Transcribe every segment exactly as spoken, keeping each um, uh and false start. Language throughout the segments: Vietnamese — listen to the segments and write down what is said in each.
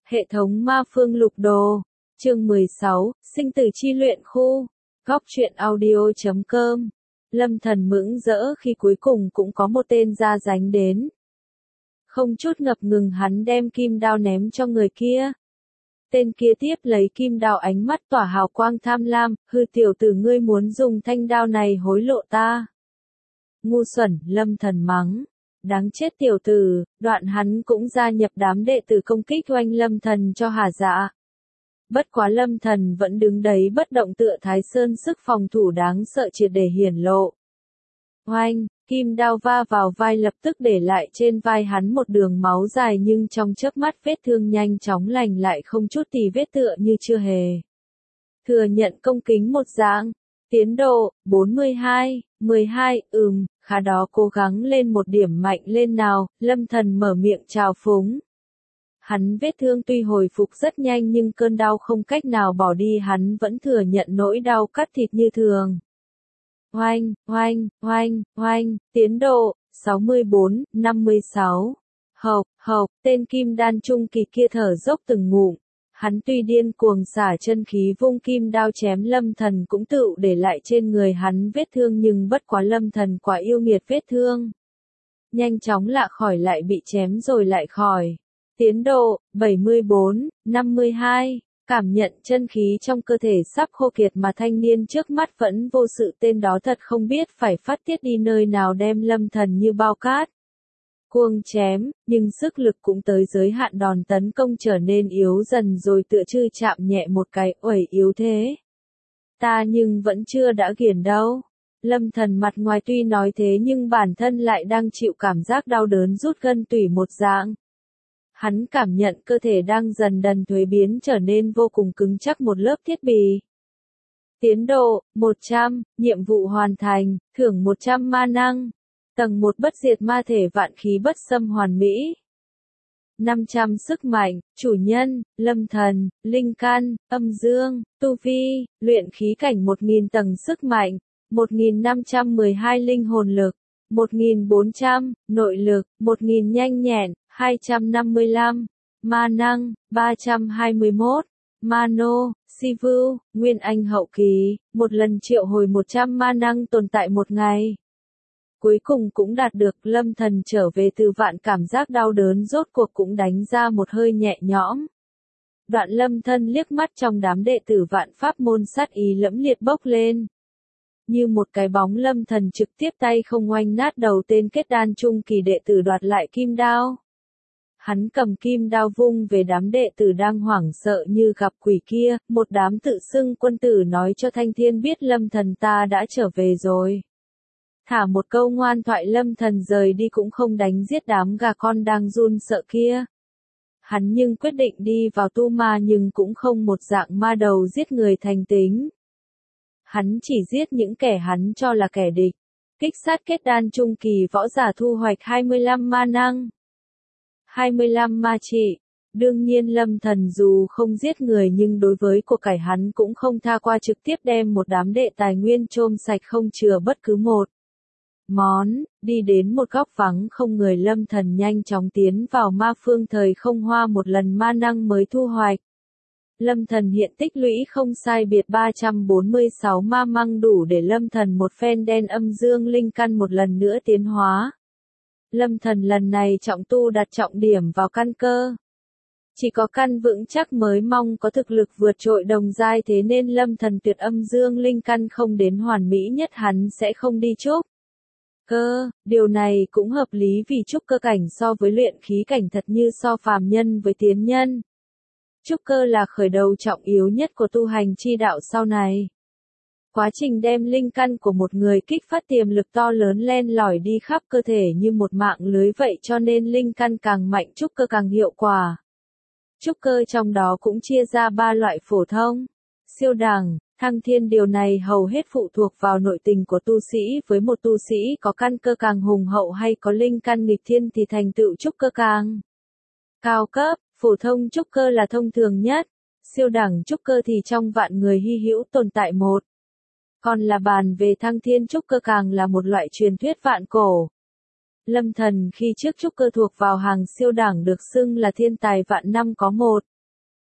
Hệ thống ma phương lục đồ. Chương mười sáu, sinh tử chi luyện khu. Góc truyện audio chấm com. Lâm Thần mững rỡ khi cuối cùng cũng có một tên ra dánh đến. Không chút ngập ngừng hắn đem kim đao ném cho người kia. Tên kia tiếp lấy kim đao, ánh mắt tỏa hào quang tham lam, hư tiểu tử, ngươi muốn dùng thanh đao này hối lộ ta. Ngu xuẩn, Lâm Thần mắng. Đáng chết tiểu tử, đoạn hắn cũng gia nhập đám đệ tử công kích oanh Lâm Thần cho hả dạ. Bất quá Lâm Thần vẫn đứng đấy bất động tựa Thái Sơn, sức phòng thủ đáng sợ triệt để hiển lộ. Oanh, kim đao va vào vai lập tức để lại trên vai hắn một đường máu dài, nhưng trong chớp mắt vết thương nhanh chóng lành lại, không chút tì vết tựa như chưa hề. Thừa nhận công kính một dạng. Tiến độ, bốn mươi hai, mười hai, ừm, khá đó, cố gắng lên một điểm mạnh lên nào, Lâm Thần mở miệng chào phúng. Hắn vết thương tuy hồi phục rất nhanh nhưng cơn đau không cách nào bỏ đi, hắn vẫn thừa nhận nỗi đau cắt thịt như thường. Oanh, oanh, oanh, oanh, tiến độ, sáu mươi bốn, năm mươi sáu. Hộc, hộc, tên kim đan trung kỳ kia thở dốc từng ngụm. Hắn tuy điên cuồng xả chân khí vung kim đao chém Lâm Thần cũng tự để lại trên người hắn vết thương, nhưng bất quá Lâm Thần quá yêu nghiệt vết thương. Nhanh chóng lạ khỏi lại bị chém rồi lại khỏi. Tiến độ, bảy mươi bốn, năm mươi hai. Cảm nhận chân khí trong cơ thể sắp khô kiệt mà thanh niên trước mắt vẫn vô sự, tên đó thật không biết phải phát tiết đi nơi nào, đem Lâm Thần như bao cát. Cuồng chém, nhưng sức lực cũng tới giới hạn, đòn tấn công trở nên yếu dần rồi tựa chư chạm nhẹ một cái, uẩy, yếu thế. Ta nhưng vẫn chưa đã ghiền đâu. Lâm Thần mặt ngoài tuy nói thế nhưng bản thân lại đang chịu cảm giác đau đớn rút gân tủy một dạng. Hắn cảm nhận cơ thể đang dần dần thuế biến trở nên vô cùng cứng chắc, một lớp thiết bị. Tiến độ, một trăm, nhiệm vụ hoàn thành, thưởng một trăm ma năng. Tầng một bất diệt ma thể, vạn khí bất xâm hoàn mỹ. năm trăm sức mạnh, chủ nhân, Lâm Thần, linh căn, âm dương, tu vi, luyện khí cảnh một nghìn tầng sức mạnh, một nghìn năm trăm mười hai linh hồn lực, một nghìn bốn trăm, nội lực, một nghìn nhanh nhẹn, hai trăm năm mươi lăm, ma năng, ba trăm hai mươi mốt, mano, si vu, nguyên anh hậu kỳ, một lần triệu hồi một trăm ma năng tồn tại một ngày. Cuối cùng cũng đạt được, Lâm Thần trở về từ vạn cảm giác đau đớn rốt cuộc cũng đánh ra một hơi nhẹ nhõm. Đoạn Lâm Thân liếc mắt trong đám đệ tử vạn pháp môn, sát ý lẫm liệt bốc lên. Như một cái bóng, Lâm Thần trực tiếp tay không oanh nát đầu tên kết đan trung kỳ đệ tử, đoạt lại kim đao. Hắn cầm kim đao vung về đám đệ tử đang hoảng sợ như gặp quỷ kia, một đám tự xưng quân tử nói cho Thanh Thiên biết Lâm Thần ta đã trở về rồi. Thả một câu ngoan thoại, Lâm Thần rời đi cũng không đánh giết đám gà con đang run sợ kia. Hắn nhưng quyết định đi vào tu ma, nhưng cũng không một dạng ma đầu giết người thành tính. Hắn chỉ giết những kẻ hắn cho là kẻ địch. Kích sát kết đan trung kỳ võ giả, thu hoạch hai mươi lăm ma năng, hai mươi lăm ma trị. Đương nhiên Lâm Thần dù không giết người nhưng đối với của cải hắn cũng không tha qua, trực tiếp đem một đám đệ tài nguyên chôm sạch không chừa bất cứ một món. Đi đến một góc vắng không người, Lâm Thần nhanh chóng tiến vào ma phương thời không hoa, một lần ma năng mới thu hoạch. Lâm Thần hiện tích lũy không sai biệt ba trăm bốn mươi sáu ma măng, đủ để Lâm Thần một phen đen âm dương linh căn một lần nữa tiến hóa. Lâm Thần lần này trọng tu, đặt trọng điểm vào căn cơ. Chỉ có căn vững chắc mới mong có thực lực vượt trội đồng giai, thế nên Lâm Thần tuyệt âm dương linh căn không đến hoàn mỹ nhất hắn sẽ không đi trúc cơ. Điều này cũng hợp lý vì trúc cơ cảnh so với luyện khí cảnh thật như so phàm nhân với tiến nhân. Trúc cơ là khởi đầu trọng yếu nhất của tu hành chi đạo sau này. Quá trình đem linh căn của một người kích phát tiềm lực to lớn len lỏi đi khắp cơ thể như một mạng lưới vậy, cho nên linh căn càng mạnh trúc cơ càng hiệu quả. Trúc cơ trong đó cũng chia ra ba loại: phổ thông, siêu đẳng, thăng thiên. Điều này hầu hết phụ thuộc vào nội tình của tu sĩ, với một tu sĩ có căn cơ càng hùng hậu hay có linh căn nghịch thiên thì thành tựu trúc cơ càng cao cấp. Phổ thông trúc cơ là thông thường nhất, siêu đẳng trúc cơ thì trong vạn người hy hữu tồn tại một. Còn là bàn về thăng thiên trúc cơ càng là một loại truyền thuyết vạn cổ. Lâm Thần khi trước trúc cơ thuộc vào hàng siêu đẳng, được xưng là thiên tài vạn năm có một.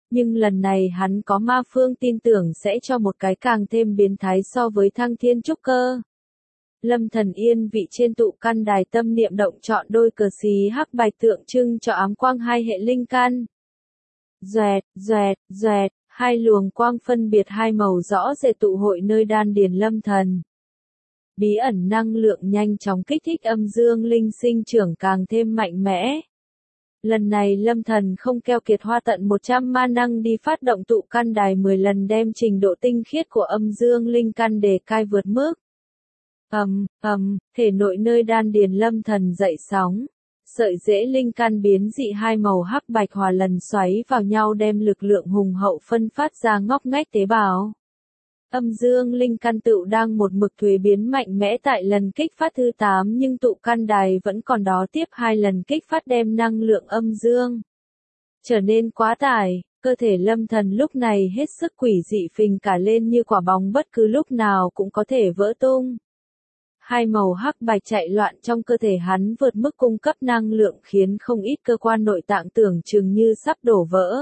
Nhưng lần này hắn có ma phương tin tưởng sẽ cho một cái càng thêm biến thái so với thăng thiên trúc cơ. Lâm Thần yên vị trên tụ căn đài tâm niệm động chọn đôi cờ xí hắc bạch tượng trưng cho ám quang hai hệ linh căn. Doẹt, doẹt, doẹt, hai luồng quang phân biệt hai màu rõ rệt tụ hội nơi đan điền Lâm Thần. Bí ẩn năng lượng nhanh chóng kích thích âm dương linh sinh trưởng càng thêm mạnh mẽ. Lần này Lâm Thần không keo kiệt hoa tận một trăm ma năng đi phát động tụ căn đài mười lần đem trình độ tinh khiết của âm dương linh căn đề cai vượt mức. Ầm, ầm, thể nội nơi đan điền Lâm Thần dậy sóng. Sợi rễ linh căn biến dị hai màu hắc bạch hòa lần xoáy vào nhau đem lực lượng hùng hậu phân phát ra ngóc ngách tế bào. Âm dương linh căn tựu đang một mực thuế biến mạnh mẽ tại lần kích phát thứ tám nhưng tụ căn đài vẫn còn đó tiếp hai lần kích phát đem năng lượng âm dương trở nên quá tải, cơ thể Lâm Thần lúc này hết sức quỷ dị phình cả lên như quả bóng bất cứ lúc nào cũng có thể vỡ tung. Hai màu hắc bạch chạy loạn trong cơ thể hắn vượt mức cung cấp năng lượng khiến không ít cơ quan nội tạng tưởng chừng như sắp đổ vỡ.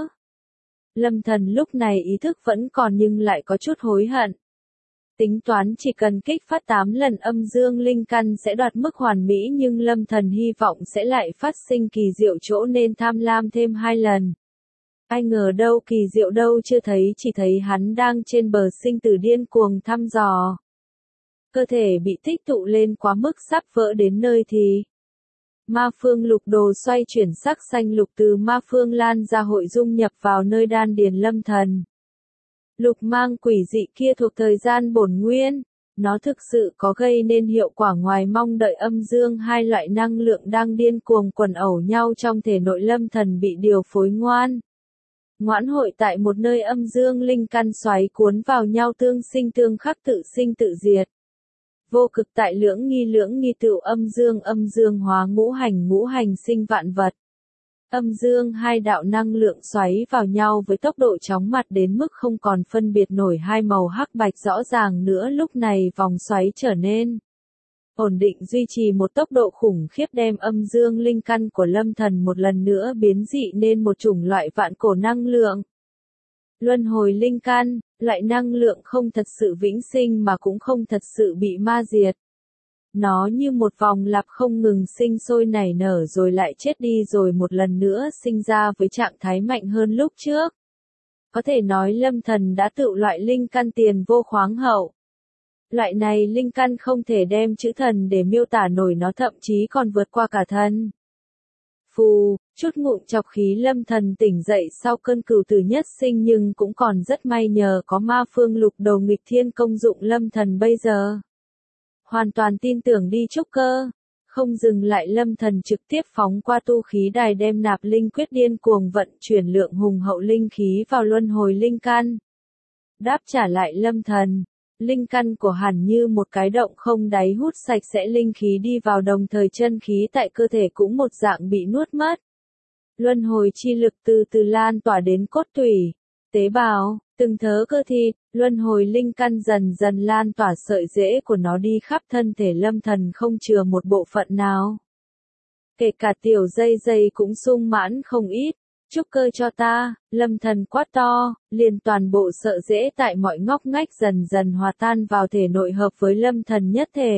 Lâm Thần lúc này ý thức vẫn còn nhưng lại có chút hối hận. Tính toán chỉ cần kích phát tám lần âm dương linh căn sẽ đoạt mức hoàn mỹ nhưng Lâm Thần hy vọng sẽ lại phát sinh kỳ diệu chỗ nên tham lam thêm hai lần. Ai ngờ đâu kỳ diệu đâu chưa thấy chỉ thấy hắn đang trên bờ sinh tử điên cuồng thăm dò. Cơ thể bị tích tụ lên quá mức sắp vỡ đến nơi thì ma phương lục đồ xoay chuyển sắc xanh lục từ ma phương lan ra hội dung nhập vào nơi đan điền Lâm Thần. Lục mang quỷ dị kia thuộc thời gian bổn nguyên, nó thực sự có gây nên hiệu quả ngoài mong đợi âm dương hai loại năng lượng đang điên cuồng quần ẩu nhau trong thể nội Lâm Thần bị điều phối ngoan. Ngoãn hội tại một nơi âm dương linh căn xoáy cuốn vào nhau tương sinh tương khắc tự sinh tự diệt. Vô cực tại lưỡng nghi lưỡng nghi tựu âm dương âm dương hóa ngũ hành ngũ hành sinh vạn vật. Âm dương hai đạo năng lượng xoáy vào nhau với tốc độ chóng mặt đến mức không còn phân biệt nổi hai màu hắc bạch rõ ràng nữa lúc này vòng xoáy trở nên ổn định duy trì một tốc độ khủng khiếp đem âm dương linh căn của Lâm Thần một lần nữa biến dị nên một chủng loại vạn cổ năng lượng. Luân hồi linh căn, loại năng lượng không thật sự vĩnh sinh mà cũng không thật sự bị ma diệt. Nó như một vòng lặp không ngừng sinh sôi nảy nở rồi lại chết đi rồi một lần nữa sinh ra với trạng thái mạnh hơn lúc trước. Có thể nói Lâm Thần đã tự loại linh căn tiền vô khoáng hậu. Loại này linh căn không thể đem chữ thần để miêu tả nổi nó thậm chí còn vượt qua cả thần. Phù, chút ngụm chọc khí Lâm Thần tỉnh dậy sau cơn cửu tử nhất sinh nhưng cũng còn rất may nhờ có ma phương lục đầu nghịch thiên công dụng Lâm Thần bây giờ. Hoàn toàn tin tưởng đi trúc cơ. Không dừng lại Lâm Thần trực tiếp phóng qua tu khí đài đem nạp linh quyết điên cuồng vận chuyển lượng hùng hậu linh khí vào luân hồi linh căn. Đáp trả lại Lâm Thần. Linh căn của hẳn như một cái động không đáy hút sạch sẽ linh khí đi vào đồng thời chân khí tại cơ thể cũng một dạng bị nuốt mất. Luân hồi chi lực từ từ lan tỏa đến cốt tủy, tế bào, từng thớ cơ thịt, luân hồi linh căn dần dần lan tỏa sợi rễ của nó đi khắp thân thể Lâm Thần không chừa một bộ phận nào. Kể cả tiểu dây dây cũng sung mãn không ít. Trúc cơ cho ta, Lâm Thần quát to, liền toàn bộ sợi rễ tại mọi ngóc ngách dần dần hòa tan vào thể nội hợp với Lâm Thần nhất thể.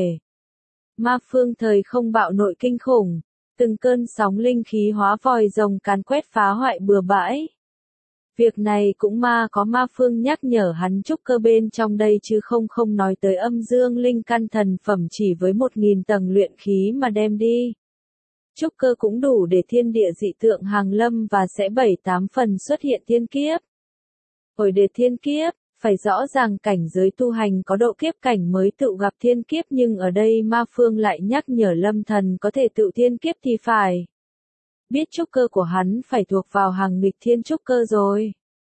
Ma phương thời không bạo nội kinh khủng, từng cơn sóng linh khí hóa vòi rồng càn quét phá hoại bừa bãi. Việc này cũng ma có ma phương nhắc nhở hắn trúc cơ bên trong đây chứ không không nói tới âm dương linh căn thần phẩm chỉ với một nghìn tầng luyện khí mà đem đi. Trúc cơ cũng đủ để thiên địa dị tượng hàng lâm và sẽ bảy tám phần xuất hiện thiên kiếp. Hồi để thiên kiếp, phải rõ ràng cảnh giới tu hành có độ kiếp cảnh mới tự gặp thiên kiếp nhưng ở đây ma phương lại nhắc nhở Lâm Thần có thể tự thiên kiếp thì phải. Biết trúc cơ của hắn phải thuộc vào hàng nghịch thiên trúc cơ rồi.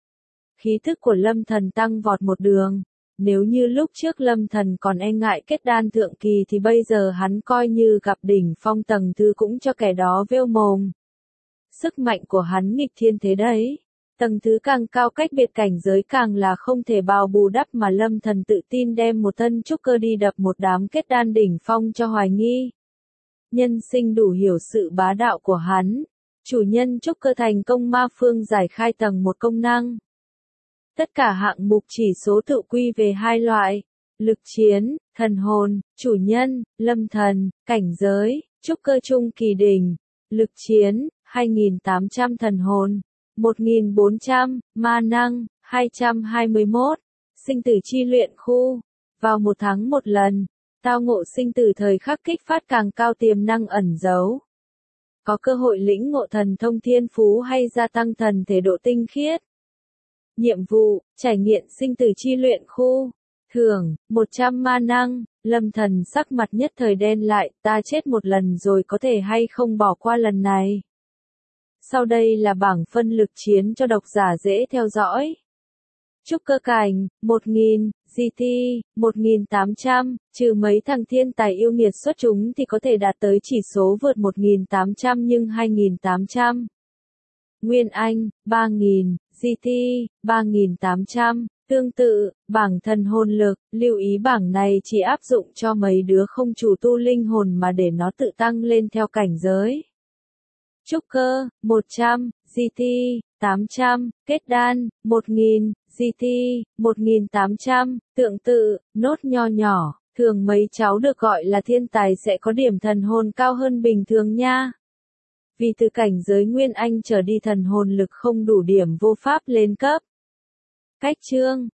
Khí thức của Lâm Thần tăng vọt một đường. Nếu như lúc trước Lâm Thần còn e ngại kết đan thượng kỳ thì bây giờ hắn coi như gặp đỉnh phong tầng thứ cũng cho kẻ đó vêu mồm. Sức mạnh của hắn nghịch thiên thế đấy. Tầng thứ càng cao cách biệt cảnh giới càng là không thể bào bù đắp mà Lâm Thần tự tin đem một thân trúc cơ đi đập một đám kết đan đỉnh phong cho hoài nghi. Nhân sinh đủ hiểu sự bá đạo của hắn. Chủ nhân trúc cơ thành công ma phương giải khai tầng một công năng. Tất cả hạng mục chỉ số tự quy về hai loại. Lực chiến, thần hồn, chủ nhân, lâm thần, cảnh giới, trúc cơ trung kỳ đỉnh. Lực chiến, hai nghìn tám trăm thần hồn, một nghìn bốn trăm, ma năng, hai trăm hai mươi mốt. Sinh tử chi luyện khu. Vào một tháng một lần, tao ngộ sinh tử thời khắc kích phát càng cao tiềm năng ẩn giấu. Có cơ hội lĩnh ngộ thần thông thiên phú hay gia tăng thần thể độ tinh khiết. Nhiệm vụ, trải nghiệm sinh tử chi luyện khu. Thưởng, một trăm ma năng. Lâm thần sắc mặt nhất thời đen lại, ta chết một lần rồi có thể hay không bỏ qua lần này. Sau đây là bảng phân lực chiến cho độc giả dễ theo dõi. Trúc cơ cảnh, một nghìn, giê tê, một nghìn tám trăm, trừ mấy thằng thiên tài yêu nghiệt xuất chúng thì có thể đạt tới chỉ số vượt một nghìn tám trăm nhưng hai nghìn tám trăm. Nguyên Anh, ba nghìn, giê tê, ba nghìn tám trăm. Tương tự, bảng thần hồn lực, lưu ý bảng này chỉ áp dụng cho mấy đứa không chủ tu linh hồn mà để nó tự tăng lên theo cảnh giới. Trúc cơ, một trăm, giê tê, tám trăm, kết đan, một nghìn, giê tê, một nghìn tám trăm, tượng tự, nốt nho nhỏ, thường mấy cháu được gọi là thiên tài sẽ có điểm thần hồn cao hơn bình thường nha. Vì từ cảnh giới Nguyên Anh trở đi thần hồn lực không đủ điểm vô pháp lên cấp. Cách chương